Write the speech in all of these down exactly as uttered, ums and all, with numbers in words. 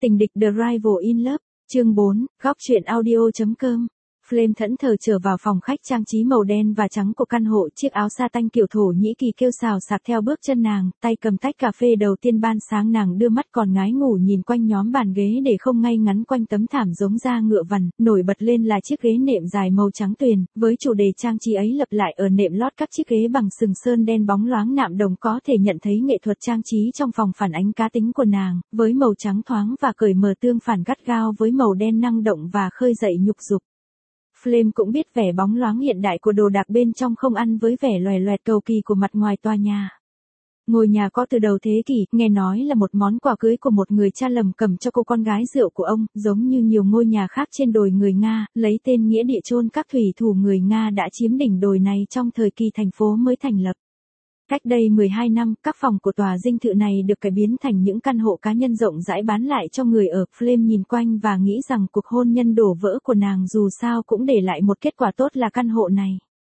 Tình địch The Rival in Love, chương bốn, góc truyện audio chấm com. Flame thẫn thờ trở vào phòng khách trang trí màu đen và trắng của căn hộ, chiếc áo sa tanh kiểu Thổ Nhĩ Kỳ kêu xào xạc theo bước chân nàng, tay cầm tách cà phê đầu tiên ban sáng, nàng đưa mắt còn ngái ngủ nhìn quanh nhóm bàn ghế để không ngay ngắn quanh tấm thảm giống da ngựa vằn, nổi bật lên là chiếc ghế nệm dài màu trắng tuyền, với chủ đề trang trí ấy lặp lại ở nệm lót các chiếc ghế bằng sừng sơn đen bóng loáng nạm đồng, có thể nhận thấy nghệ thuật trang trí trong phòng phản ánh cá tính của nàng, với màu trắng thoáng và cởi mở tương phản gắt gao với màu đen năng động và khơi dậy nhục dục. Flame cũng biết vẻ bóng loáng hiện đại của đồ đạc bên trong không ăn với vẻ loè loẹt cầu kỳ của mặt ngoài tòa nhà. Ngôi nhà có từ đầu thế kỷ, nghe nói là một món quà cưới của một người cha lầm cầm cho cô con gái rượu của ông, giống như nhiều ngôi nhà khác trên đồi người Nga, lấy tên nghĩa địa chôn các thủy thủ người Nga đã chiếm đỉnh đồi này trong thời kỳ thành phố mới thành lập. Cách đây mười hai năm, các phòng của tòa dinh thự này được cải biến thành những căn hộ cá nhân rộng rãi bán lại cho người ở. Flame nhìn quanh và nghĩ rằng cuộc hôn nhân đổ vỡ của nàng dù sao cũng để lại một kết quả tốt là căn hộ này.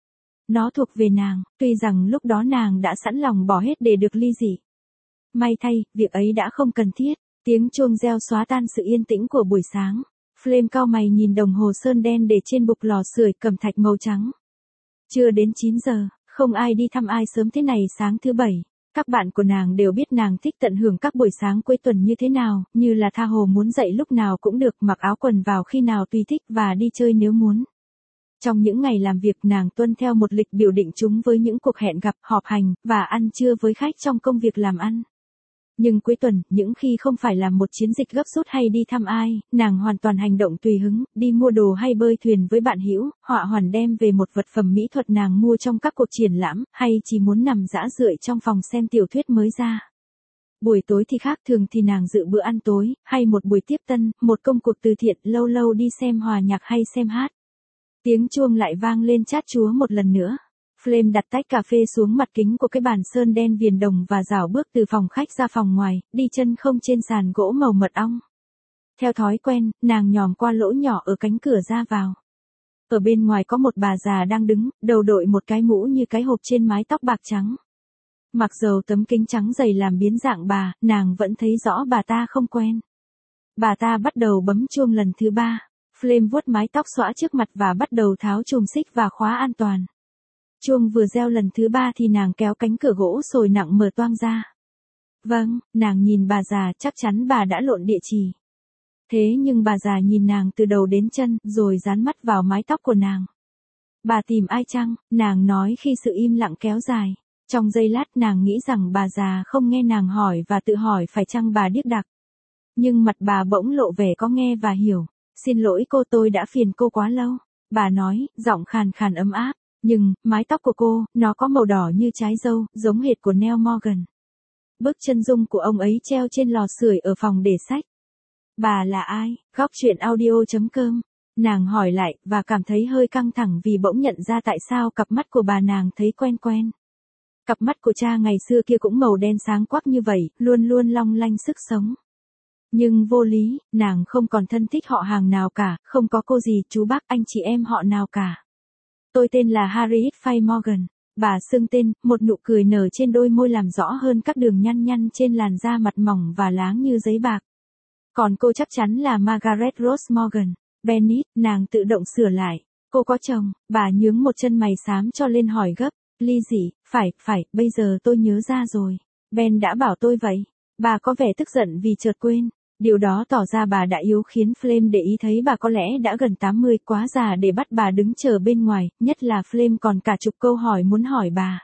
Nó thuộc về nàng, tuy rằng lúc đó nàng đã sẵn lòng bỏ hết để được ly dị. May thay, việc ấy đã không cần thiết. Tiếng chuông reo xóa tan sự yên tĩnh của buổi sáng. Flame cau mày nhìn đồng hồ sơn đen để trên bục lò sưởi cẩm thạch màu trắng. Chưa đến chín giờ. Không ai đi thăm ai sớm thế này sáng thứ bảy. Các bạn của nàng đều biết nàng thích tận hưởng các buổi sáng cuối tuần như thế nào, như là tha hồ muốn dậy lúc nào cũng được, mặc áo quần vào khi nào tùy thích và đi chơi nếu muốn. Trong những ngày làm việc, nàng tuân theo một lịch biểu định chúng với những cuộc hẹn gặp, họp hành, và ăn trưa với khách trong công việc làm ăn. Nhưng cuối tuần, những khi không phải làm một chiến dịch gấp rút hay đi thăm ai, nàng hoàn toàn hành động tùy hứng, đi mua đồ hay bơi thuyền với bạn hữu, họa hoàn đem về một vật phẩm mỹ thuật nàng mua trong các cuộc triển lãm, hay chỉ muốn nằm rã rượi trong phòng xem tiểu thuyết mới ra. Buổi tối thì khác, thường thì nàng dự bữa ăn tối, hay một buổi tiếp tân, một công cuộc từ thiện, lâu lâu đi xem hòa nhạc hay xem hát. Tiếng chuông lại vang lên chát chúa một lần nữa. Flame đặt tách cà phê xuống mặt kính của cái bàn sơn đen viền đồng và rảo bước từ phòng khách ra phòng ngoài, đi chân không trên sàn gỗ màu mật ong. Theo thói quen, nàng nhòm qua lỗ nhỏ ở cánh cửa ra vào. Ở bên ngoài có một bà già đang đứng, đầu đội một cái mũ như cái hộp trên mái tóc bạc trắng. Mặc dầu tấm kính trắng dày làm biến dạng bà, nàng vẫn thấy rõ bà ta không quen. Bà ta bắt đầu bấm chuông lần thứ ba. Flame vuốt mái tóc xõa trước mặt và bắt đầu tháo chùm xích và khóa an toàn. Chuông vừa reo lần thứ ba thì nàng kéo cánh cửa gỗ sồi nặng mở toang ra. Vâng, nàng nhìn bà già, chắc chắn bà đã lộn địa chỉ. Thế nhưng bà già nhìn nàng từ đầu đến chân, rồi dán mắt vào mái tóc của nàng. Bà tìm ai chăng? Nàng nói khi sự im lặng kéo dài. Trong giây lát nàng nghĩ rằng bà già không nghe nàng hỏi và tự hỏi phải chăng bà điếc đặc. Nhưng mặt bà bỗng lộ vẻ có nghe và hiểu. Xin lỗi cô, tôi đã phiền cô quá lâu. Bà nói, giọng khàn khàn ấm áp. Nhưng, mái tóc của cô, nó có màu đỏ như trái dâu, giống hệt của Neil Morgan. Bức chân dung của ông ấy treo trên lò sưởi ở phòng để sách. Bà là ai? Góc truyện audio chấm com. Nàng hỏi lại, và cảm thấy hơi căng thẳng vì bỗng nhận ra tại sao cặp mắt của bà nàng thấy quen quen. Cặp mắt của cha ngày xưa kia cũng màu đen sáng quắc như vậy, luôn luôn long lanh sức sống. Nhưng vô lý, nàng không còn thân thích họ hàng nào cả, không có cô dì, chú bác, anh chị em họ nào cả. Tôi tên là Harriet Faye Morgan. Bà xưng tên, một nụ cười nở trên đôi môi làm rõ hơn các đường nhăn nhăn trên làn da mặt mỏng và láng như giấy bạc. Còn cô chắc chắn là Margaret Rose Morgan. Bennett, nàng tự động sửa lại. Cô có chồng, bà nhướng một chân mày xám cho lên hỏi gấp. Ly dị, phải, phải, bây giờ tôi nhớ ra rồi. Ben đã bảo tôi vậy. Bà có vẻ tức giận vì chợt quên. Điều đó tỏ ra bà đã yếu, khiến Flame để ý thấy bà có lẽ đã gần tám mươi, quá già để bắt bà đứng chờ bên ngoài, nhất là Flame còn cả chục câu hỏi muốn hỏi bà.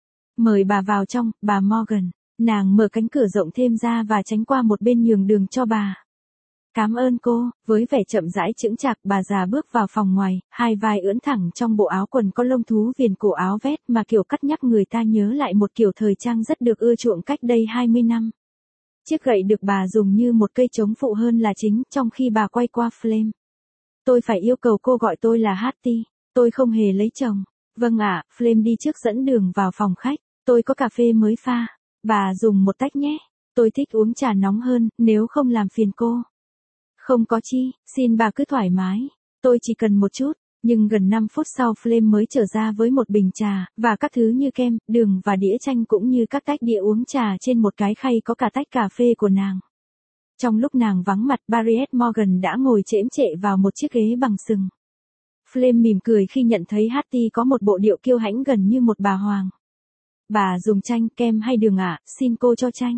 Mời bà vào trong, bà Morgan. Nàng mở cánh cửa rộng thêm ra và tránh qua một bên nhường đường cho bà. Cảm ơn cô. Với vẻ chậm rãi chững chạc, bà già bước vào phòng ngoài, hai vai ưỡn thẳng trong bộ áo quần có lông thú viền cổ áo vest mà kiểu cắt nhắc người ta nhớ lại một kiểu thời trang rất được ưa chuộng cách đây hai mươi năm. Chiếc gậy được bà dùng như một cây chống phụ hơn là chính, trong khi bà quay qua Flame. Tôi phải yêu cầu cô gọi tôi là Hattie. Tôi không hề lấy chồng. Vâng ạ, Flame đi trước dẫn đường vào phòng khách. Tôi có cà phê mới pha. Bà dùng một tách nhé. Tôi thích uống trà nóng hơn, nếu không làm phiền cô. Không có chi, xin bà cứ thoải mái. Tôi chỉ cần một chút. Nhưng gần năm phút sau Flame mới trở ra với một bình trà, và các thứ như kem, đường và đĩa chanh cũng như các tách đĩa uống trà trên một cái khay có cả tách cà phê của nàng. Trong lúc nàng vắng mặt, Barriet Morgan đã ngồi chễm chệ vào một chiếc ghế bằng sừng. Flame mỉm cười khi nhận thấy Hattie có một bộ điệu kiêu hãnh gần như một bà hoàng. Bà dùng chanh, kem hay đường ạ, xin cô cho chanh.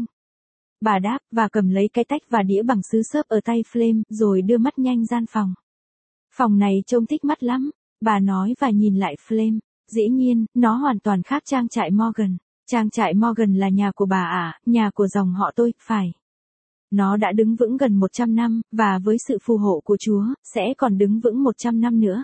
Bà đáp, và cầm lấy cái tách và đĩa bằng sứ xốp ở tay Flame, rồi đưa mắt nhanh gian phòng. Phòng này trông thích mắt lắm, bà nói và nhìn lại Flame. Dĩ nhiên, nó hoàn toàn khác trang trại Morgan. Trang trại Morgan là nhà của bà à, nhà của dòng họ tôi, phải. Nó đã đứng vững gần một trăm năm, và với sự phù hộ của Chúa, sẽ còn đứng vững một trăm năm nữa.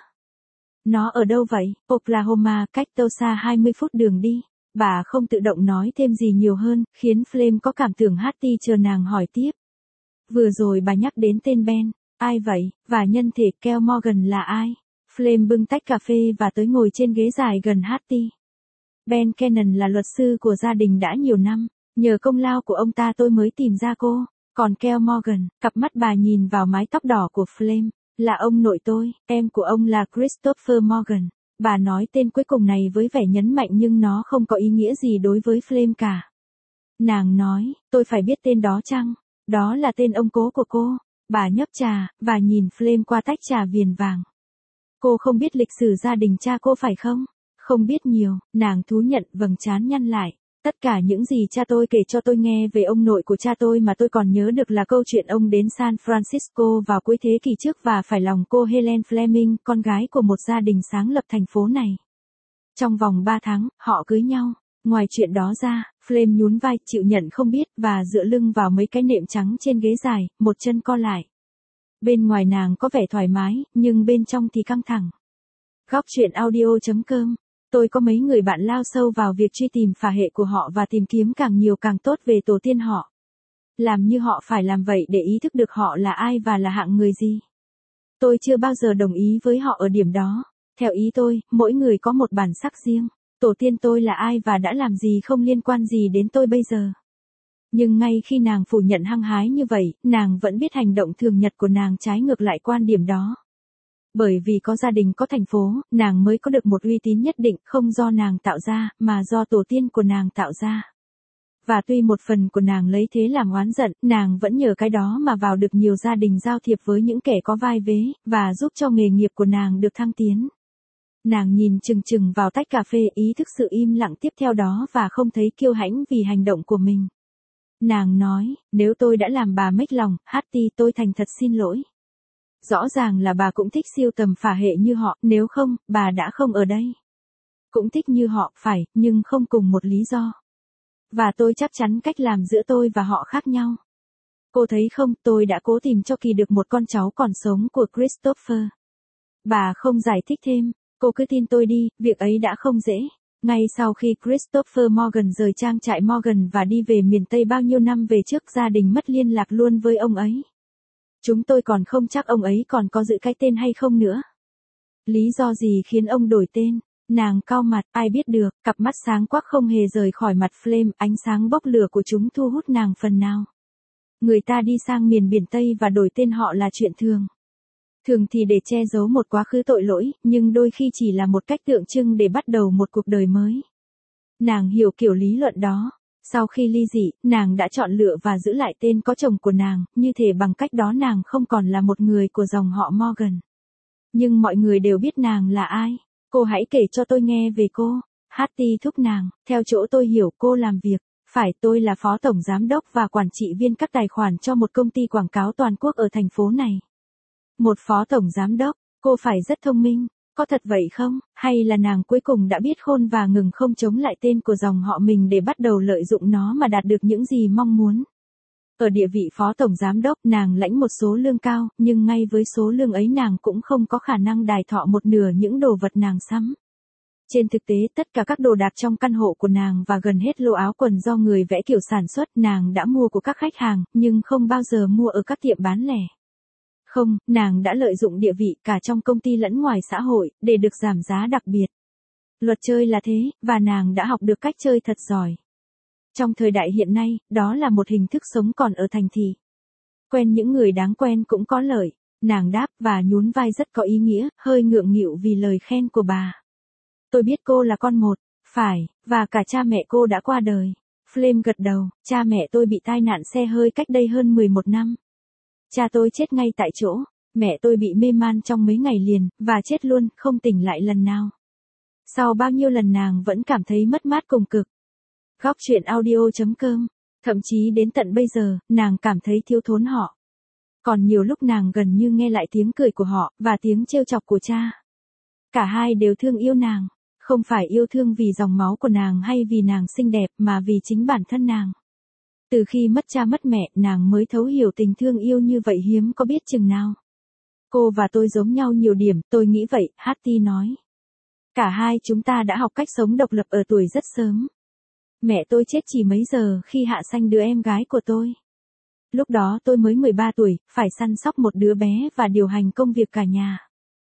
Nó ở đâu vậy? Oklahoma, cách Tulsa hai mươi phút đường đi. Bà không tự động nói thêm gì nhiều hơn, khiến Flame có cảm tưởng Hattie chờ nàng hỏi tiếp. Vừa rồi bà nhắc đến tên Ben. Ai vậy? Và nhân thể Kel Morgan là ai? Flame bưng tách cà phê và tới ngồi trên ghế dài gần Hattie. Ben Cannon là luật sư của gia đình đã nhiều năm. Nhờ công lao của ông ta tôi mới tìm ra cô. Còn Kel Morgan, cặp mắt bà nhìn vào mái tóc đỏ của Flame, là ông nội tôi, em của ông là Christopher Morgan. Bà nói tên cuối cùng này với vẻ nhấn mạnh nhưng nó không có ý nghĩa gì đối với Flame cả. Nàng nói, tôi phải biết tên đó chăng? Đó là tên ông cố của cô. Bà nhấp trà, và nhìn Flame qua tách trà viền vàng. Cô không biết lịch sử gia đình cha cô phải không? Không biết nhiều, nàng thú nhận vầng trán nhăn lại. Tất cả những gì cha tôi kể cho tôi nghe về ông nội của cha tôi mà tôi còn nhớ được là câu chuyện ông đến San Francisco vào cuối thế kỷ trước và phải lòng cô Helen Fleming, con gái của một gia đình sáng lập thành phố này. Trong vòng ba tháng, họ cưới nhau. Ngoài chuyện đó ra, Flame nhún vai, chịu nhận không biết, và dựa lưng vào mấy cái nệm trắng trên ghế dài, một chân co lại. Bên ngoài nàng có vẻ thoải mái, nhưng bên trong thì căng thẳng. Góc truyện audio chấm com. Tôi có mấy người bạn lao sâu vào việc truy tìm phả hệ của họ và tìm kiếm càng nhiều càng tốt về tổ tiên họ. Làm như họ phải làm vậy để ý thức được họ là ai và là hạng người gì. Tôi chưa bao giờ đồng ý với họ ở điểm đó. Theo ý tôi, mỗi người có một bản sắc riêng. Tổ tiên tôi là ai và đã làm gì không liên quan gì đến tôi bây giờ. Nhưng ngay khi nàng phủ nhận hăng hái như vậy, nàng vẫn biết hành động thường nhật của nàng trái ngược lại quan điểm đó. Bởi vì có gia đình có thành phố, nàng mới có được một uy tín nhất định không do nàng tạo ra, mà do tổ tiên của nàng tạo ra. Và tuy một phần của nàng lấy thế làm oán giận, nàng vẫn nhờ cái đó mà vào được nhiều gia đình giao thiệp với những kẻ có vai vế, và giúp cho nghề nghiệp của nàng được thăng tiến. Nàng nhìn chừng chừng vào tách cà phê, ý thức sự im lặng tiếp theo đó và không thấy kiêu hãnh vì hành động của mình. Nàng nói, nếu tôi đã làm bà mếch lòng, Hattie, tôi thành thật xin lỗi. Rõ ràng là bà cũng thích siêu tầm phả hệ như họ, nếu không, bà đã không ở đây. Cũng thích như họ, phải, nhưng không cùng một lý do. Và tôi chắc chắn cách làm giữa tôi và họ khác nhau. Cô thấy không, tôi đã cố tìm cho Kỳ được một con cháu còn sống của Christopher. Bà không giải thích thêm, cô cứ tin tôi đi, việc ấy đã không dễ. Ngay sau khi Christopher Morgan rời trang trại Morgan và đi về miền Tây bao nhiêu năm về trước, gia đình mất liên lạc luôn với ông ấy. Chúng tôi còn không chắc ông ấy còn có giữ cái tên hay không nữa. Lý do gì khiến ông đổi tên? Nàng cau mặt, ai biết được, cặp mắt sáng quắc không hề rời khỏi mặt Flame, ánh sáng bốc lửa của chúng thu hút nàng phần nào. Người ta đi sang miền biển Tây và đổi tên họ là chuyện thường. Thường thì để che giấu một quá khứ tội lỗi, nhưng đôi khi chỉ là một cách tượng trưng để bắt đầu một cuộc đời mới. Nàng hiểu kiểu lý luận đó. Sau khi ly dị, nàng đã chọn lựa và giữ lại tên có chồng của nàng, như thể bằng cách đó nàng không còn là một người của dòng họ Morgan. Nhưng mọi người đều biết nàng là ai. Cô hãy kể cho tôi nghe về cô. Hattie thúc nàng, theo chỗ tôi hiểu cô làm việc. Phải, tôi là phó tổng giám đốc và quản trị viên các tài khoản cho một công ty quảng cáo toàn quốc ở thành phố này. Một phó tổng giám đốc, cô phải rất thông minh. Có thật vậy không? Hay là nàng cuối cùng đã biết khôn và ngừng không chống lại tên của dòng họ mình để bắt đầu lợi dụng nó mà đạt được những gì mong muốn? Ở địa vị phó tổng giám đốc, nàng lãnh một số lương cao, nhưng ngay với số lương ấy nàng cũng không có khả năng đài thọ một nửa những đồ vật nàng sắm. Trên thực tế, tất cả các đồ đạc trong căn hộ của nàng và gần hết lô áo quần do người vẽ kiểu sản xuất nàng đã mua của các khách hàng, nhưng không bao giờ mua ở các tiệm bán lẻ. Không, nàng đã lợi dụng địa vị cả trong công ty lẫn ngoài xã hội, để được giảm giá đặc biệt. Luật chơi là thế, và nàng đã học được cách chơi thật giỏi. Trong thời đại hiện nay, đó là một hình thức sống còn ở thành thị. Quen những người đáng quen cũng có lợi, nàng đáp và nhún vai rất có ý nghĩa, hơi ngượng nghịu vì lời khen của bà. Tôi biết cô là con một, phải, và cả cha mẹ cô đã qua đời. Flame gật đầu, cha mẹ tôi bị tai nạn xe hơi cách đây hơn mười một năm. Cha tôi chết ngay tại chỗ, mẹ tôi bị mê man trong mấy ngày liền, và chết luôn, không tỉnh lại lần nào. Sau bao nhiêu lần nàng vẫn cảm thấy mất mát cùng cực. Góc truyện audio chấm com. Thậm chí đến tận bây giờ, nàng cảm thấy thiếu thốn họ. Còn nhiều lúc nàng gần như nghe lại tiếng cười của họ, và tiếng trêu chọc của cha. Cả hai đều thương yêu nàng. Không phải yêu thương vì dòng máu của nàng hay vì nàng xinh đẹp, mà vì chính bản thân nàng. Từ khi mất cha mất mẹ, nàng mới thấu hiểu tình thương yêu như vậy hiếm có biết chừng nào. Cô và tôi giống nhau nhiều điểm, tôi nghĩ vậy, Hattie nói. Cả hai chúng ta đã học cách sống độc lập ở tuổi rất sớm. Mẹ tôi chết chỉ mấy giờ khi hạ sanh đứa em gái của tôi. Lúc đó tôi mới mười ba tuổi, phải săn sóc một đứa bé và điều hành công việc cả nhà.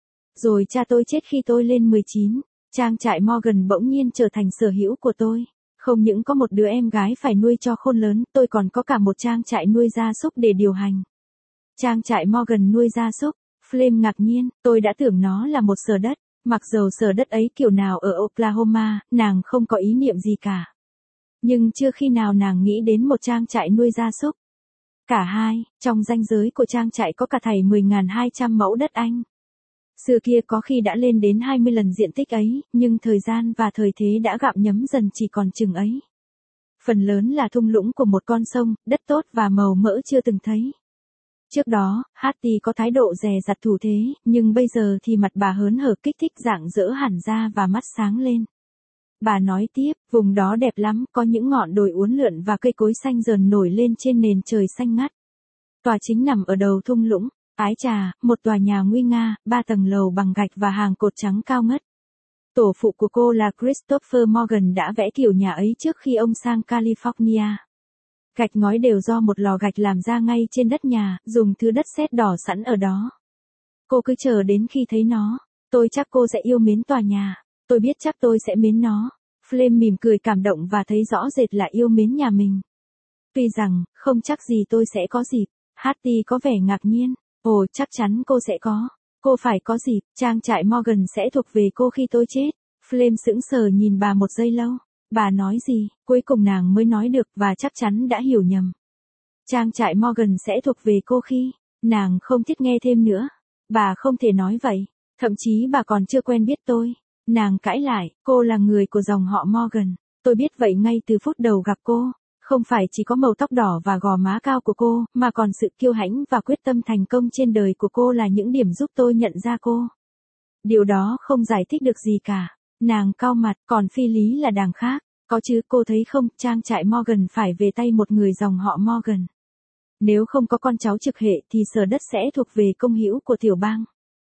Rồi cha tôi chết khi tôi lên mười chín, trang trại Morgan bỗng nhiên trở thành sở hữu của tôi. Không những có một đứa em gái phải nuôi cho khôn lớn, tôi còn có cả một trang trại nuôi gia súc để điều hành. Trang trại Morgan nuôi gia súc, Flame ngạc nhiên, tôi đã tưởng nó là một sở đất. Mặc dầu sở đất ấy kiểu nào ở Oklahoma, nàng không có ý niệm gì cả. Nhưng chưa khi nào nàng nghĩ đến một trang trại nuôi gia súc. Cả hai, trong ranh giới của trang trại có cả thảy mười nghìn hai trăm mẫu đất Anh. Xưa kia có khi đã lên đến hai mươi lần diện tích ấy, nhưng thời gian và thời thế đã gặm nhấm dần chỉ còn chừng ấy. Phần lớn là thung lũng của một con sông, đất tốt và màu mỡ chưa từng thấy. Trước đó, Hattie có thái độ dè dặt thủ thế, nhưng bây giờ thì mặt bà hớn hở kích thích rạng rỡ hẳn ra và mắt sáng lên. Bà nói tiếp, vùng đó đẹp lắm, có những ngọn đồi uốn lượn và cây cối xanh dờn nổi lên trên nền trời xanh ngắt. Tòa chính nằm ở đầu thung lũng, ái chà, một tòa nhà nguy nga, ba tầng lầu bằng gạch và hàng cột trắng cao ngất. Tổ phụ của cô là Christopher Morgan đã vẽ kiểu nhà ấy trước khi ông sang California. Gạch ngói đều do một lò gạch làm ra ngay trên đất nhà, dùng thứ đất sét đỏ sẵn ở đó. Cô cứ chờ đến khi thấy nó. Tôi chắc cô sẽ yêu mến tòa nhà. Tôi biết chắc tôi sẽ mến nó. Flame mỉm cười cảm động và thấy rõ rệt là yêu mến nhà mình. Tuy rằng, không chắc gì tôi sẽ có dịp. Hattie có vẻ ngạc nhiên. Ồ, chắc chắn cô sẽ có. Cô phải có dịp, trang trại Morgan sẽ thuộc về cô khi tôi chết. Flame sững sờ nhìn bà một giây lâu. Bà nói gì, cuối cùng nàng mới nói được và chắc chắn đã hiểu nhầm. Trang trại Morgan sẽ thuộc về cô khi, nàng không thích nghe thêm nữa. Bà không thể nói vậy, thậm chí bà còn chưa quen biết tôi. Nàng cãi lại, cô là người của dòng họ Morgan. Tôi biết vậy ngay từ phút đầu gặp cô. Không phải chỉ có màu tóc đỏ và gò má cao của cô, mà còn sự kiêu hãnh và quyết tâm thành công trên đời của cô là những điểm giúp tôi nhận ra cô. Điều đó không giải thích được gì cả. Nàng cau mặt, còn phi lý là đàng khác. Có chứ, cô thấy không, trang trại Morgan phải về tay một người dòng họ Morgan. Nếu không có con cháu trực hệ thì sở đất sẽ thuộc về công hữu của tiểu bang.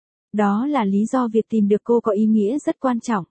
Đó là lý do việc tìm được cô có ý nghĩa rất quan trọng.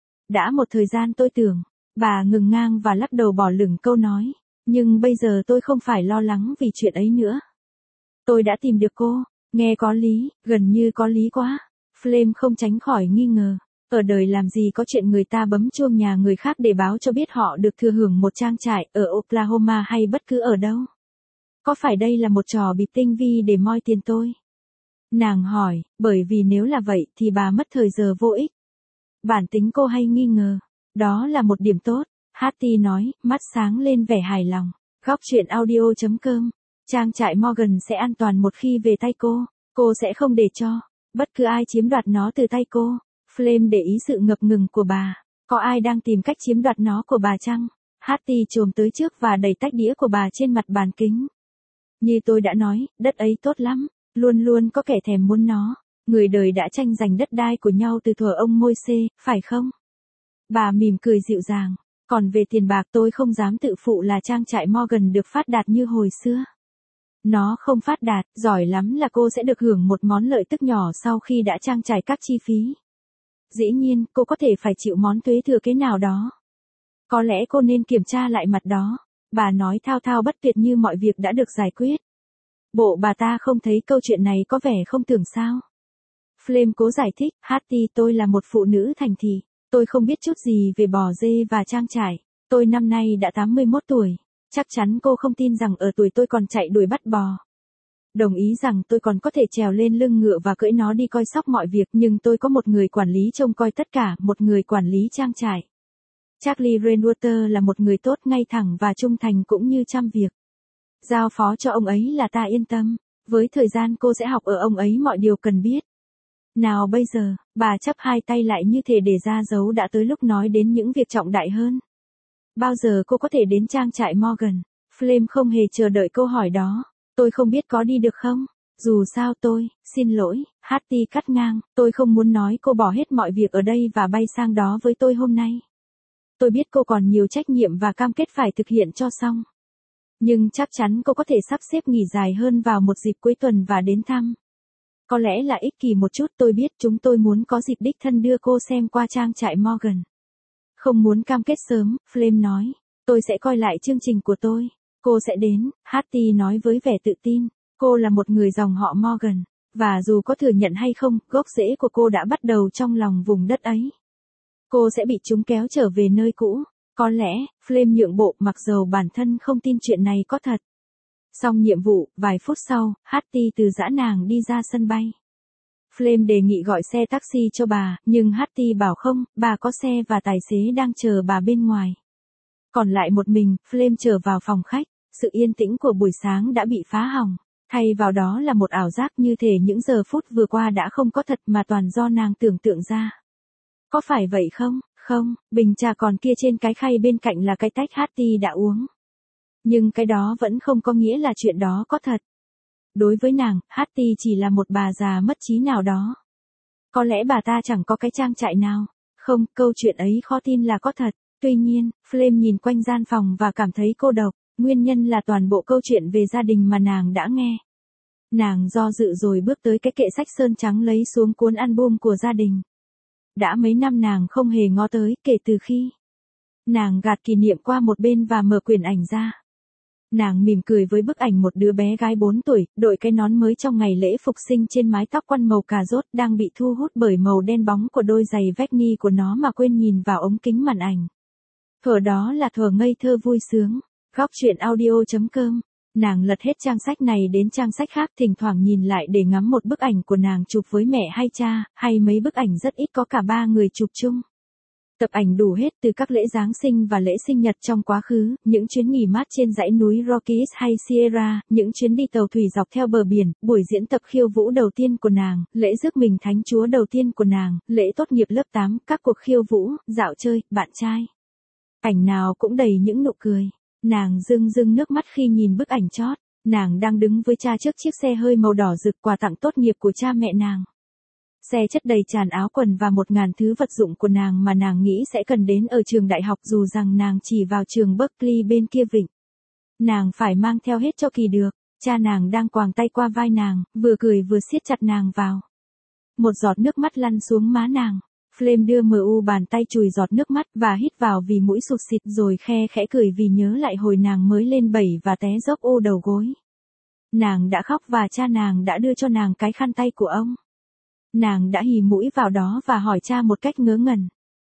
Đã một thời gian tôi tưởng, bà ngừng ngang và lắc đầu bỏ lửng câu nói. Nhưng bây giờ tôi không phải lo lắng vì chuyện ấy nữa. Tôi đã tìm được cô, nghe có lý, gần như có lý quá. Flame không tránh khỏi nghi ngờ. Ở đời làm gì có chuyện người ta bấm chuông nhà người khác để báo cho biết họ được thừa hưởng một trang trại ở Oklahoma hay bất cứ ở đâu. Có phải đây là một trò bịp tinh vi để moi tiền tôi? Nàng hỏi, bởi vì nếu là vậy thì bà mất thời giờ vô ích. Bản tính cô hay nghi ngờ. Đó là một điểm tốt. Hattie nói, mắt sáng lên vẻ hài lòng. Góc truyện audio chấm com. Trang trại Morgan sẽ an toàn một khi về tay cô. Cô sẽ không để cho bất cứ ai chiếm đoạt nó từ tay cô. Flame để ý sự ngập ngừng của bà. Có ai đang tìm cách chiếm đoạt nó của bà chăng? Hattie chồm tới trước và đẩy tách đĩa của bà trên mặt bàn kính. Như tôi đã nói, đất ấy tốt lắm. Luôn luôn có kẻ thèm muốn nó. Người đời đã tranh giành đất đai của nhau từ thuở ông Môi-se, phải không? Bà mỉm cười dịu dàng. Còn về tiền bạc tôi không dám tự phụ là trang trại Morgan được phát đạt như hồi xưa. Nó không phát đạt, giỏi lắm là cô sẽ được hưởng một món lợi tức nhỏ sau khi đã trang trải các chi phí. Dĩ nhiên, cô có thể phải chịu món thuế thừa kế nào đó. Có lẽ cô nên kiểm tra lại mặt đó. Bà nói thao thao bất tuyệt như mọi việc đã được giải quyết. Bộ bà ta không thấy câu chuyện này có vẻ không tưởng sao. Flame cố giải thích, Hattie tôi là một phụ nữ thành thị. Tôi không biết chút gì về bò dê và trang trại. Tôi năm nay đã tám mươi mốt tuổi. Chắc chắn cô không tin rằng ở tuổi tôi còn chạy đuổi bắt bò. Đồng ý rằng tôi còn có thể trèo lên lưng ngựa và cưỡi nó đi coi sóc mọi việc, nhưng tôi có một người quản lý trông coi tất cả, một người quản lý trang trại. Charlie Rainwater là một người tốt, ngay thẳng và trung thành cũng như trăm việc. Giao phó cho ông ấy là ta yên tâm. Với thời gian cô sẽ học ở ông ấy mọi điều cần biết. Nào bây giờ, bà chắp hai tay lại như thể để ra dấu đã tới lúc nói đến những việc trọng đại hơn. Bao giờ cô có thể đến trang trại Morgan? Flame không hề chờ đợi câu hỏi đó. Tôi không biết có đi được không? Dù sao tôi, xin lỗi, Hattie cắt ngang, tôi không muốn nói cô bỏ hết mọi việc ở đây và bay sang đó với tôi hôm nay. Tôi biết cô còn nhiều trách nhiệm và cam kết phải thực hiện cho xong. Nhưng chắc chắn cô có thể sắp xếp nghỉ dài hơn vào một dịp cuối tuần và đến thăm. Có lẽ là ích kỷ một chút, tôi biết chúng tôi muốn có dịp đích thân đưa cô xem qua trang trại Morgan. Không muốn cam kết sớm, Flame nói. Tôi sẽ coi lại chương trình của tôi. Cô sẽ đến, Hattie nói với vẻ tự tin. Cô là một người dòng họ Morgan. Và dù có thừa nhận hay không, gốc rễ của cô đã bắt đầu trong lòng vùng đất ấy. Cô sẽ bị chúng kéo trở về nơi cũ. Có lẽ, Flame nhượng bộ mặc dầu bản thân không tin chuyện này có thật. Xong nhiệm vụ, vài phút sau, Hattie từ dã nàng đi ra sân bay. Flame đề nghị gọi xe taxi cho bà, nhưng Hattie bảo không, bà có xe và tài xế đang chờ bà bên ngoài. Còn lại một mình, Flame trở vào phòng khách, sự yên tĩnh của buổi sáng đã bị phá hỏng. Thay vào đó là một ảo giác như thể những giờ phút vừa qua đã không có thật mà toàn do nàng tưởng tượng ra. Có phải vậy không? Không, bình trà còn kia trên cái khay bên cạnh là cái tách Hattie đã uống. Nhưng cái đó vẫn không có nghĩa là chuyện đó có thật. Đối với nàng, Hattie chỉ là một bà già mất trí nào đó. Có lẽ bà ta chẳng có cái trang trại nào. Không, câu chuyện ấy khó tin là có thật. Tuy nhiên, Flame nhìn quanh gian phòng và cảm thấy cô độc. Nguyên nhân là toàn bộ câu chuyện về gia đình mà nàng đã nghe. Nàng do dự rồi bước tới cái kệ sách sơn trắng lấy xuống cuốn album của gia đình. Đã mấy năm nàng không hề ngó tới, kể từ khi nàng gạt kỷ niệm qua một bên và mở quyển ảnh ra. Nàng mỉm cười với bức ảnh một đứa bé gái bốn tuổi, đội cái nón mới trong ngày lễ phục sinh trên mái tóc quăn màu cà rốt đang bị thu hút bởi màu đen bóng của đôi giày Vecni của nó mà quên nhìn vào ống kính màn ảnh. Thuở đó là thuở ngây thơ vui sướng. Góc truyện audio chấm com. Nàng lật hết trang sách này đến trang sách khác, thỉnh thoảng nhìn lại để ngắm một bức ảnh của nàng chụp với mẹ hay cha, hay mấy bức ảnh rất ít có cả ba người chụp chung. Tập ảnh đủ hết từ các lễ Giáng sinh và lễ sinh nhật trong quá khứ, những chuyến nghỉ mát trên dãy núi Rockies hay Sierra, những chuyến đi tàu thủy dọc theo bờ biển, buổi diễn tập khiêu vũ đầu tiên của nàng, lễ rước mình thánh chúa đầu tiên của nàng, lễ tốt nghiệp lớp tám, các cuộc khiêu vũ, dạo chơi, bạn trai. Ảnh nào cũng đầy những nụ cười. Nàng rưng rưng nước mắt khi nhìn bức ảnh chót. Nàng đang đứng với cha trước chiếc xe hơi màu đỏ rực, quà tặng tốt nghiệp của cha mẹ nàng. Xe chất đầy tràn áo quần và một ngàn thứ vật dụng của nàng mà nàng nghĩ sẽ cần đến ở trường đại học, dù rằng nàng chỉ vào trường Berkeley bên kia vịnh. Nàng phải mang theo hết cho kỳ được. Cha nàng đang quàng tay qua vai nàng, vừa cười vừa siết chặt nàng vào. Một giọt nước mắt lăn xuống má nàng. Flame đưa mờ u bàn tay chùi giọt nước mắt và hít vào vì mũi sụt xịt, rồi khe khẽ cười vì nhớ lại hồi nàng mới lên bảy và té dốc ô đầu gối. Nàng đã khóc và cha nàng đã đưa cho nàng cái khăn tay của ông. Nàng đã hì mũi vào đó và hỏi cha một cách ngớ ngẩn.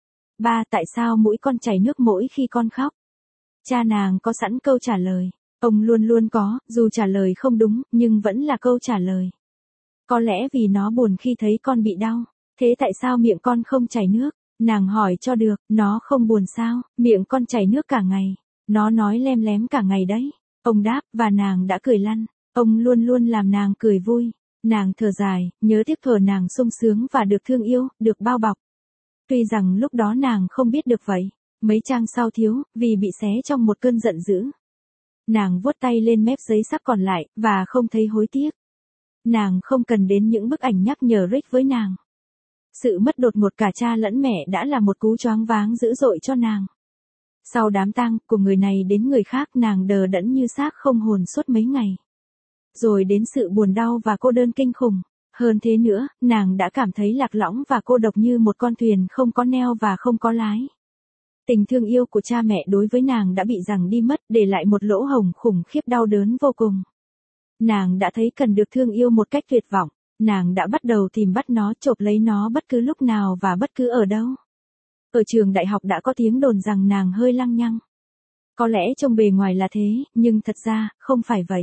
Ba, tại sao mũi con chảy nước mỗi khi con khóc? Cha nàng có sẵn câu trả lời. Ông luôn luôn có, dù trả lời không đúng, nhưng vẫn là câu trả lời. Có lẽ vì nó buồn khi thấy con bị đau. Thế tại sao miệng con không chảy nước? Nàng hỏi cho được, nó không buồn sao? Miệng con chảy nước cả ngày. Nó nói lem lém cả ngày đấy. Ông đáp, và nàng đã cười lăn. Ông luôn luôn làm nàng cười vui. Nàng thở dài, nhớ tiếp thuở nàng sung sướng và được thương yêu, được bao bọc. Tuy rằng lúc đó nàng không biết được vậy. Mấy trang sau thiếu, vì bị xé trong một cơn giận dữ. Nàng vuốt tay lên mép giấy sắc còn lại, và không thấy hối tiếc. Nàng không cần đến những bức ảnh nhắc nhở Rick với nàng. Sự mất đột ngột cả cha lẫn mẹ đã là một cú choáng váng dữ dội cho nàng. Sau đám tang, của người này đến người khác, nàng đờ đẫn như xác không hồn suốt mấy ngày. Rồi đến sự buồn đau và cô đơn kinh khủng. Hơn thế nữa, nàng đã cảm thấy lạc lõng và cô độc như một con thuyền không có neo và không có lái. Tình thương yêu của cha mẹ đối với nàng đã bị giằng đi mất, để lại một lỗ hổng khủng khiếp đau đớn vô cùng. Nàng đã thấy cần được thương yêu một cách tuyệt vọng. Nàng đã bắt đầu tìm bắt nó, chộp lấy nó bất cứ lúc nào và bất cứ ở đâu. Ở trường đại học đã có tiếng đồn rằng nàng hơi lăng nhăng. Có lẽ trông bề ngoài là thế, nhưng thật ra, không phải vậy.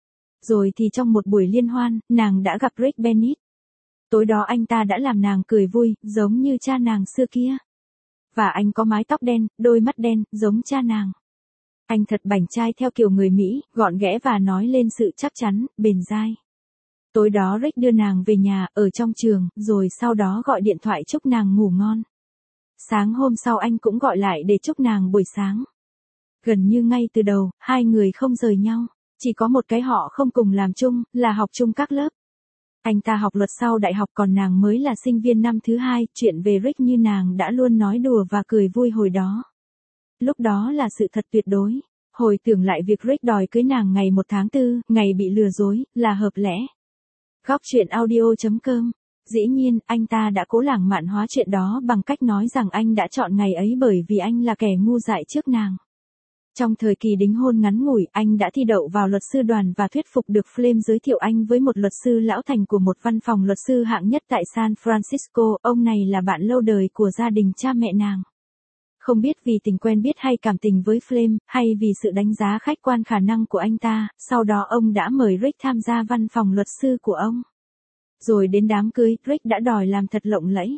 Rồi thì trong một buổi liên hoan, nàng đã gặp Rick Bennett. Tối đó anh ta đã làm nàng cười vui, giống như cha nàng xưa kia. Và anh có mái tóc đen, đôi mắt đen, giống cha nàng. Anh thật bảnh trai theo kiểu người Mỹ, gọn ghẽ và nói lên sự chắc chắn, bền dai. Tối đó Rick đưa nàng về nhà, ở trong trường, rồi sau đó gọi điện thoại chúc nàng ngủ ngon. Sáng hôm sau anh cũng gọi lại để chúc nàng buổi sáng. Gần như ngay từ đầu, hai người không rời nhau. Chỉ có một cái họ không cùng làm chung, là học chung các lớp. Anh ta học luật sau đại học còn nàng mới là sinh viên năm thứ hai, chuyện về Rick như nàng đã luôn nói đùa và cười vui hồi đó. Lúc đó là sự thật tuyệt đối. Hồi tưởng lại việc Rick đòi cưới nàng ngày một tháng tư, ngày bị lừa dối, là hợp lẽ. Góc truyện audio chấm com. Dĩ nhiên, anh ta đã cố lãng mạn hóa chuyện đó bằng cách nói rằng anh đã chọn ngày ấy bởi vì anh là kẻ ngu dại trước nàng. Trong thời kỳ đính hôn ngắn ngủi, anh đã thi đậu vào luật sư đoàn và thuyết phục được Flame giới thiệu anh với một luật sư lão thành của một văn phòng luật sư hạng nhất tại San Francisco. Ông này là bạn lâu đời của gia đình cha mẹ nàng. Không biết vì tình quen biết hay cảm tình với Flame, hay vì sự đánh giá khách quan khả năng của anh ta, sau đó ông đã mời Rick tham gia văn phòng luật sư của ông. Rồi đến đám cưới, Rick đã đòi làm thật lộng lẫy.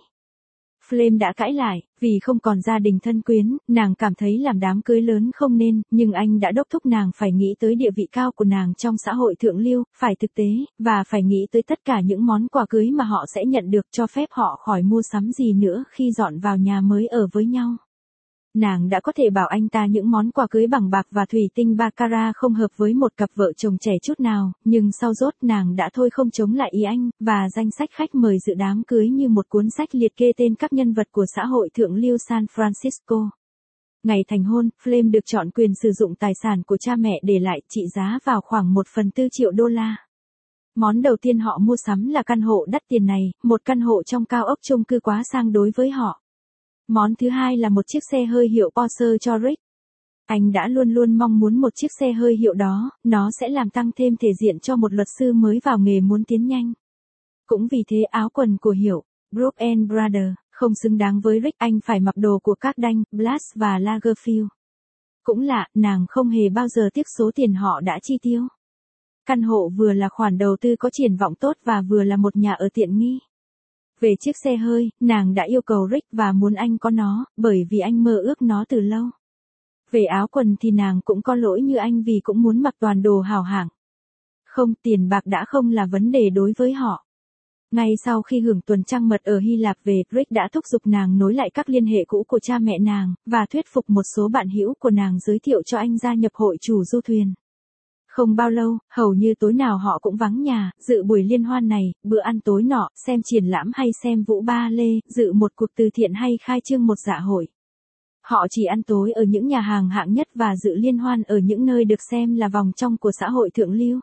Flame đã cãi lại, vì không còn gia đình thân quyến, nàng cảm thấy làm đám cưới lớn không nên, nhưng anh đã đốc thúc nàng phải nghĩ tới địa vị cao của nàng trong xã hội thượng lưu, phải thực tế, và phải nghĩ tới tất cả những món quà cưới mà họ sẽ nhận được, cho phép họ khỏi mua sắm gì nữa khi dọn vào nhà mới ở với nhau. Nàng đã có thể bảo anh ta những món quà cưới bằng bạc và thủy tinh baccarat không hợp với một cặp vợ chồng trẻ chút nào, nhưng sau rốt nàng đã thôi không chống lại ý anh, và danh sách khách mời dự đám cưới như một cuốn sách liệt kê tên các nhân vật của xã hội thượng lưu San Francisco. Ngày thành hôn, Flame được chọn quyền sử dụng tài sản của cha mẹ để lại, trị giá vào khoảng một phần tư triệu đô la. Món đầu tiên họ mua sắm là căn hộ đắt tiền này, một căn hộ trong cao ốc chung cư quá sang đối với họ. Món thứ hai là một chiếc xe hơi hiệu Porsche cho Rick. Anh đã luôn luôn mong muốn một chiếc xe hơi hiệu đó, nó sẽ làm tăng thêm thể diện cho một luật sư mới vào nghề muốn tiến nhanh. Cũng vì thế áo quần của hiệu Brooks and Brothers không xứng đáng với Rick, anh phải mặc đồ của các đanh, Blas và Lagerfeld. Cũng lạ, nàng không hề bao giờ tiếc số tiền họ đã chi tiêu. Căn hộ vừa là khoản đầu tư có triển vọng tốt và vừa là một nhà ở tiện nghi. Về chiếc xe hơi, nàng đã yêu cầu Rick và muốn anh có nó, bởi vì anh mơ ước nó từ lâu. Về áo quần thì nàng cũng có lỗi như anh vì cũng muốn mặc toàn đồ hào hạng. Không, tiền bạc đã không là vấn đề đối với họ. Ngay sau khi hưởng tuần trăng mật ở Hy Lạp về, Rick đã thúc giục nàng nối lại các liên hệ cũ của cha mẹ nàng, và thuyết phục một số bạn hữu của nàng giới thiệu cho anh gia nhập hội chủ du thuyền. Không bao lâu, hầu như tối nào họ cũng vắng nhà, dự buổi liên hoan này, bữa ăn tối nọ, xem triển lãm hay xem vũ ba lê, dự một cuộc từ thiện hay khai trương một dạ hội. Họ chỉ ăn tối ở những nhà hàng hạng nhất và dự liên hoan ở những nơi được xem là vòng trong của xã hội thượng lưu.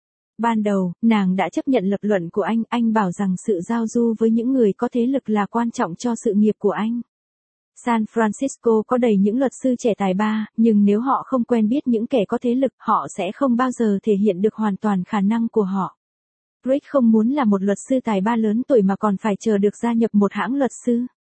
Ban đầu, nàng đã chấp nhận lập luận của anh, anh bảo rằng sự giao du với những người có thế lực là quan trọng cho sự nghiệp của anh. San Francisco có đầy những luật sư trẻ tài ba, nhưng nếu họ không quen biết những kẻ có thế lực, họ sẽ không bao giờ thể hiện được hoàn toàn khả năng của họ. Rick không muốn là một luật sư tài ba lớn tuổi mà còn phải chờ được gia nhập một hãng luật sư.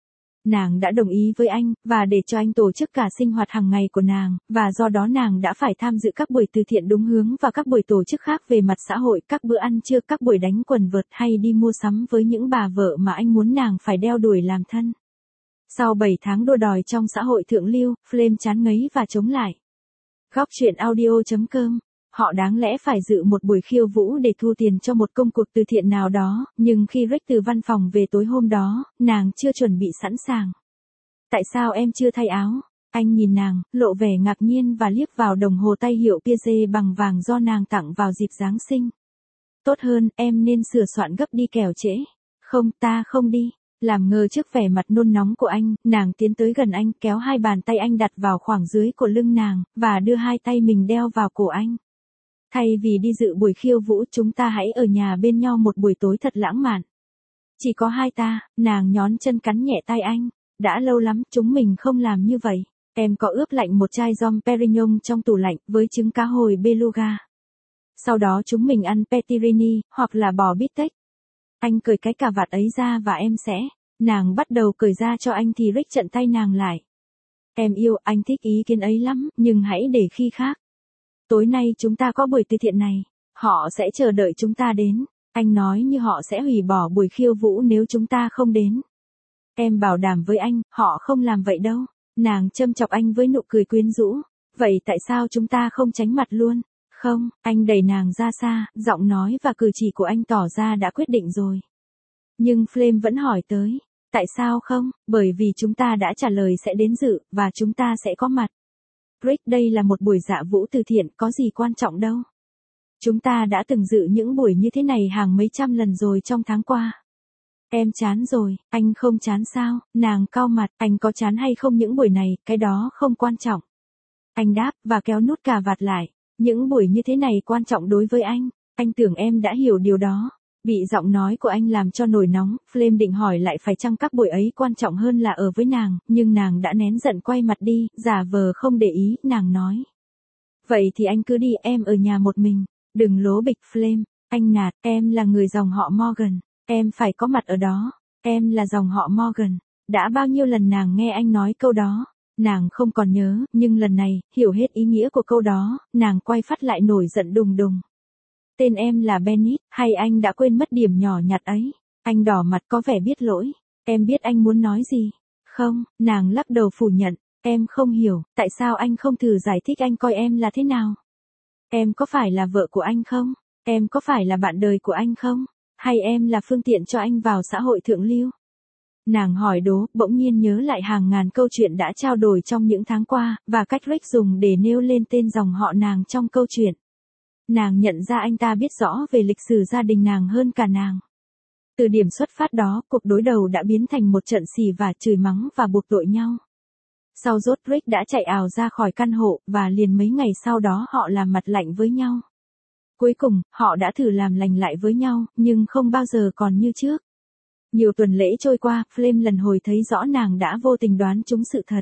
Nàng đã đồng ý với anh, và để cho anh tổ chức cả sinh hoạt hàng ngày của nàng, và do đó nàng đã phải tham dự các buổi từ thiện đúng hướng và các buổi tổ chức khác về mặt xã hội, các bữa ăn trưa, các buổi đánh quần vợt hay đi mua sắm với những bà vợ mà anh muốn nàng phải đeo đuổi làm thân. Sau bảy tháng đua đòi trong xã hội thượng lưu, Flame chán ngấy và chống lại. Góc truyện audio chấm com. Họ đáng lẽ phải dự một buổi khiêu vũ để thu tiền cho một công cuộc từ thiện nào đó, nhưng khi Rick từ văn phòng về tối hôm đó, nàng chưa chuẩn bị sẵn sàng. Tại sao em chưa thay áo? Anh nhìn nàng, lộ vẻ ngạc nhiên và liếc vào đồng hồ tay hiệu Piaget bằng vàng do nàng tặng vào dịp Giáng sinh. Tốt hơn, em nên sửa soạn gấp đi kẻo trễ. Không, ta không đi. Làm ngơ trước vẻ mặt nôn nóng của anh, nàng tiến tới gần anh, kéo hai bàn tay anh đặt vào khoảng dưới của lưng nàng, và đưa hai tay mình đeo vào cổ anh. Thay vì đi dự buổi khiêu vũ, chúng ta hãy ở nhà bên nhau một buổi tối thật lãng mạn. Chỉ có hai ta, nàng nhón chân cắn nhẹ tay anh. Đã lâu lắm, chúng mình không làm như vậy. Em có ướp lạnh một chai Dom Perignon trong tủ lạnh, với trứng cá hồi beluga. Sau đó chúng mình ăn pepperoni, hoặc là bò bít tết. Anh cởi cái cà vạt ấy ra và em sẽ. Nàng bắt đầu cởi ra cho anh thì Rick chặn tay nàng lại. Em yêu, anh thích ý kiến ấy lắm, nhưng hãy để khi khác. Tối nay chúng ta có buổi từ thiện này. Họ sẽ chờ đợi chúng ta đến. Anh nói như họ sẽ hủy bỏ buổi khiêu vũ nếu chúng ta không đến. Em bảo đảm với anh, họ không làm vậy đâu. Nàng châm chọc anh với nụ cười quyến rũ. Vậy tại sao chúng ta không tránh mặt luôn? Không, anh đẩy nàng ra xa, giọng nói và cử chỉ của anh tỏ ra đã quyết định rồi. Nhưng Flame vẫn hỏi tới. Tại sao không? Bởi vì chúng ta đã trả lời sẽ đến dự, và chúng ta sẽ có mặt. Rick, đây là một buổi dạ vũ từ thiện, có gì quan trọng đâu. Chúng ta đã từng dự những buổi như thế này hàng mấy trăm lần rồi trong tháng qua. Em chán rồi, anh không chán sao? Nàng cau mặt, anh có chán hay không những buổi này, cái đó không quan trọng. Anh đáp, và kéo nút cà vạt lại. Những buổi như thế này quan trọng đối với anh. Anh tưởng em đã hiểu điều đó. Bị giọng nói của anh làm cho nổi nóng, Flame định hỏi lại phải chăng các buổi ấy quan trọng hơn là ở với nàng, nhưng nàng đã nén giận quay mặt đi, giả vờ không để ý, nàng nói. Vậy thì anh cứ đi, em ở nhà một mình. Đừng lố bịch Flame, anh nạt, em là người dòng họ Morgan, em phải có mặt ở đó, em là dòng họ Morgan. Đã bao nhiêu lần nàng nghe anh nói câu đó, nàng không còn nhớ, nhưng lần này, hiểu hết ý nghĩa của câu đó, nàng quay phát lại nổi giận đùng đùng. Tên em là Bennett, hay anh đã quên mất điểm nhỏ nhặt ấy? Anh đỏ mặt có vẻ biết lỗi. Em biết anh muốn nói gì? Không, nàng lắc đầu phủ nhận. Em không hiểu, tại sao anh không thử giải thích anh coi em là thế nào? Em có phải là vợ của anh không? Em có phải là bạn đời của anh không? Hay em là phương tiện cho anh vào xã hội thượng lưu? Nàng hỏi đố, bỗng nhiên nhớ lại hàng ngàn câu chuyện đã trao đổi trong những tháng qua, và cách Rick dùng để nêu lên tên dòng họ nàng trong câu chuyện. Nàng nhận ra anh ta biết rõ về lịch sử gia đình nàng hơn cả nàng. Từ điểm xuất phát đó, cuộc đối đầu đã biến thành một trận xì vả chửi mắng và buộc tội nhau. Sau rốt Rick đã chạy ào ra khỏi căn hộ, và liền mấy ngày sau đó họ làm mặt lạnh với nhau. Cuối cùng, họ đã thử làm lành lại với nhau, nhưng không bao giờ còn như trước. Nhiều tuần lễ trôi qua, Flame lần hồi thấy rõ nàng đã vô tình đoán trúng sự thật.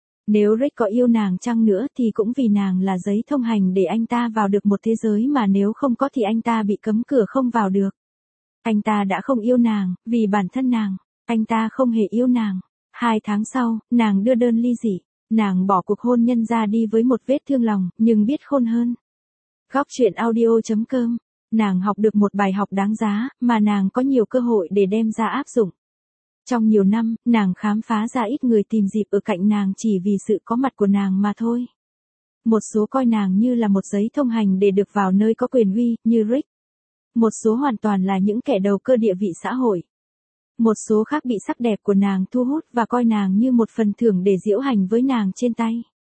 Nếu Rick có yêu nàng chăng nữa thì cũng vì nàng là giấy thông hành để anh ta vào được một thế giới mà nếu không có thì anh ta bị cấm cửa không vào được. Anh ta đã không yêu nàng, vì bản thân nàng. Anh ta không hề yêu nàng. Hai tháng sau, nàng đưa đơn ly dị. Nàng bỏ cuộc hôn nhân ra đi với một vết thương lòng, nhưng biết khôn hơn. Góc truyện audio chấm com. Nàng học được một bài học đáng giá, mà nàng có nhiều cơ hội để đem ra áp dụng. Trong nhiều năm, nàng khám phá ra ít người tìm dịp ở cạnh nàng chỉ vì sự có mặt của nàng mà thôi. Một số coi nàng như là một giấy thông hành để được vào nơi có quyền uy, như Rick. Một số hoàn toàn là những kẻ đầu cơ địa vị xã hội. Một số khác bị sắc đẹp của nàng thu hút và coi nàng như một phần thưởng để diễu hành với nàng trên tay.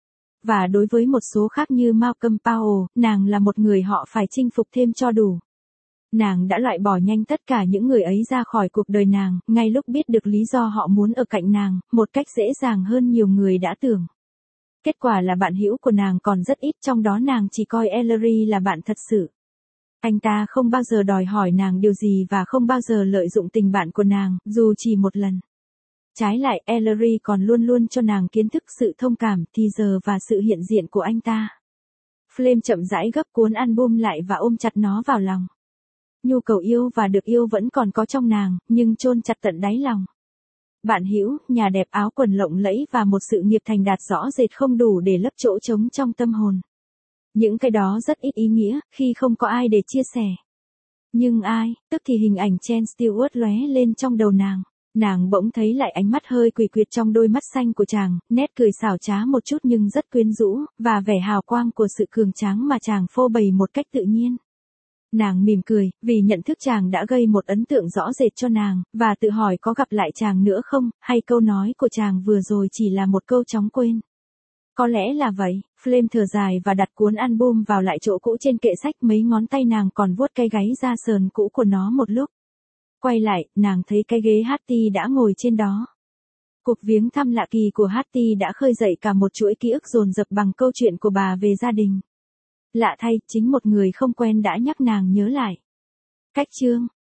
Và đối với một số khác như Malcolm Powell, nàng là một người họ phải chinh phục thêm cho đủ. Nàng đã loại bỏ nhanh tất cả những người ấy ra khỏi cuộc đời nàng, ngay lúc biết được lý do họ muốn ở cạnh nàng, một cách dễ dàng hơn nhiều người đã tưởng. Kết quả là bạn hữu của nàng còn rất ít, trong đó nàng chỉ coi Ellery là bạn thật sự. Anh ta không bao giờ đòi hỏi nàng điều gì và không bao giờ lợi dụng tình bạn của nàng, dù chỉ một lần. Trái lại, Ellery còn luôn luôn cho nàng kiến thức, sự thông cảm, thì giờ và sự hiện diện của anh ta. Flame chậm rãi gấp cuốn album lại và ôm chặt nó vào lòng. Nhu cầu yêu và được yêu vẫn còn có trong nàng, nhưng chôn chặt tận đáy lòng. Bạn hữu, nhà đẹp, áo quần lộng lẫy và một sự nghiệp thành đạt rõ rệt không đủ để lấp chỗ trống trong tâm hồn. Những cái đó rất ít ý nghĩa, khi không có ai để chia sẻ. Nhưng ai, tức thì hình ảnh Chen Stewart lóe lên trong đầu nàng. Nàng bỗng thấy lại ánh mắt hơi quỷ quyệt trong đôi mắt xanh của chàng, nét cười xảo trá một chút nhưng rất quyến rũ, và vẻ hào quang của sự cường tráng mà chàng phô bày một cách tự nhiên. Nàng mỉm cười, vì nhận thức chàng đã gây một ấn tượng rõ rệt cho nàng, và tự hỏi có gặp lại chàng nữa không, hay câu nói của chàng vừa rồi chỉ là một câu chóng quên. Có lẽ là vậy, Flame thở dài và đặt cuốn album vào lại chỗ cũ trên kệ sách, mấy ngón tay nàng còn vuốt cái gáy da sờn cũ của nó một lúc. Quay lại, nàng thấy cái ghế Hattie đã ngồi trên đó. Cuộc viếng thăm lạ kỳ của Hattie đã khơi dậy cả một chuỗi ký ức dồn dập bằng câu chuyện của bà về gia đình. Lạ thay, chính một người không quen đã nhắc nàng nhớ lại. Cách chương